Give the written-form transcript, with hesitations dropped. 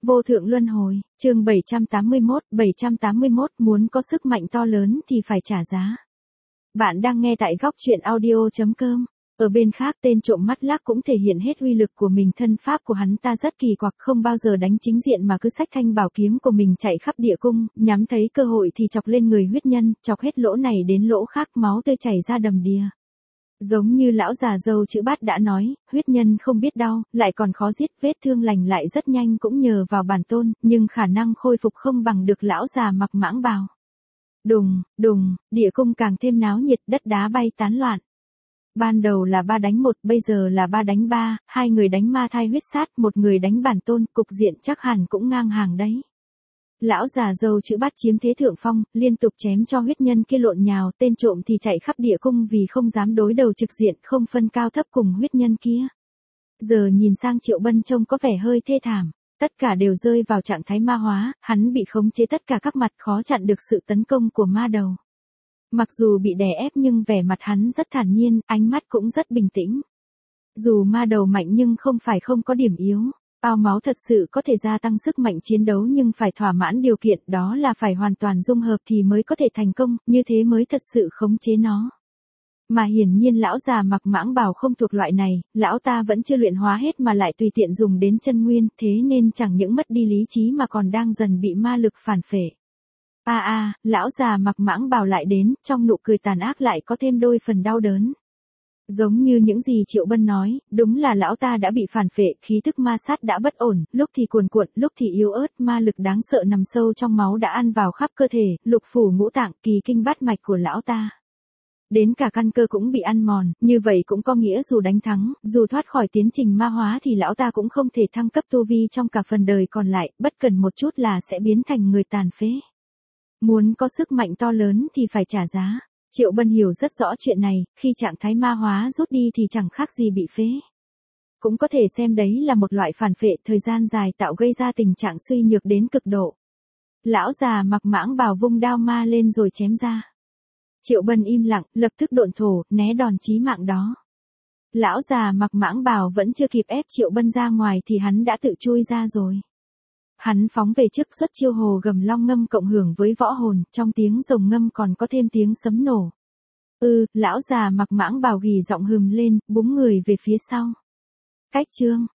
Vô thượng luân hồi, chương 781 muốn có sức mạnh to lớn thì phải trả giá. Bạn đang nghe tại góc truyện audio.com. Ở bên khác tên trộm mắt lác cũng thể hiện hết uy lực của mình, thân pháp của hắn ta rất kỳ quặc, không bao giờ đánh chính diện mà cứ xách thanh bảo kiếm của mình chạy khắp địa cung, nhắm thấy cơ hội thì chọc lên người huyết nhân, chọc hết lỗ này đến lỗ khác, máu tươi chảy ra đầm đìa. Giống như lão già Dâu Chữ Bát đã nói, huyết nhân không biết đau, lại còn khó giết, vết thương lành lại rất nhanh cũng nhờ vào bản tôn, nhưng khả năng khôi phục không bằng được lão già mặc mãng bào. Đùng, đùng, địa cung càng thêm náo nhiệt, đất đá bay tán loạn. Ban đầu là 3 đánh 1, bây giờ là 3 đánh 3, 2 người đánh ma thai huyết sát, 1 người đánh bản tôn, cục diện chắc hẳn cũng ngang hàng đấy. Lão già Dâu Chữ Bát chiếm thế thượng phong, liên tục chém cho huyết nhân kia lộn nhào, tên trộm thì chạy khắp địa cung vì không dám đối đầu trực diện, không phân cao thấp cùng huyết nhân kia. Giờ nhìn sang Triệu Bân trông có vẻ hơi thê thảm, tất cả đều rơi vào trạng thái ma hóa, hắn bị khống chế tất cả các mặt, khó chặn được sự tấn công của ma đầu. Mặc dù bị đè ép nhưng vẻ mặt hắn rất thản nhiên, ánh mắt cũng rất bình tĩnh. Dù ma đầu mạnh nhưng không phải không có điểm yếu. Ao máu thật sự có thể gia tăng sức mạnh chiến đấu nhưng phải thỏa mãn điều kiện, đó là phải hoàn toàn dung hợp thì mới có thể thành công, như thế mới thật sự khống chế nó. Mà hiển nhiên lão già mặc mãng bào không thuộc loại này, lão ta vẫn chưa luyện hóa hết mà lại tùy tiện dùng đến chân nguyên, thế nên chẳng những mất đi lý trí mà còn đang dần bị ma lực phản phệ. Lão già mặc mãng bào lại đến, trong nụ cười tàn ác lại có thêm đôi phần đau đớn. Giống như những gì Triệu Bân nói, đúng là lão ta đã bị phản phệ, khí tức ma sát đã bất ổn, lúc thì cuồn cuộn, lúc thì yếu ớt, ma lực đáng sợ nằm sâu trong máu đã ăn vào khắp cơ thể, lục phủ ngũ tạng, kỳ kinh bát mạch của lão ta. Đến cả căn cơ cũng bị ăn mòn, như vậy cũng có nghĩa dù đánh thắng, dù thoát khỏi tiến trình ma hóa thì lão ta cũng không thể thăng cấp tu vi trong cả phần đời còn lại, bất cần một chút là sẽ biến thành người tàn phế. Muốn có sức mạnh to lớn thì phải trả giá. Triệu Bân hiểu rất rõ chuyện này, khi trạng thái ma hóa rút đi thì chẳng khác gì bị phế. Cũng có thể xem đấy là một loại phản phệ thời gian dài tạo gây ra tình trạng suy nhược đến cực độ. Lão già mặc mãng bào vung đao ma lên rồi chém ra. Triệu Bân im lặng, lập tức độn thổ, né đòn chí mạng đó. Lão già mặc mãng bào vẫn chưa kịp ép Triệu Bân ra ngoài thì hắn đã tự chui ra rồi. Hắn phóng về trước xuất chiêu hồ gầm long ngâm cộng hưởng với võ hồn, trong tiếng rồng ngâm còn có thêm tiếng sấm nổ. Lão già mặc mãng bào gỉ giọng hừm lên, búng người về phía sau. Cách chương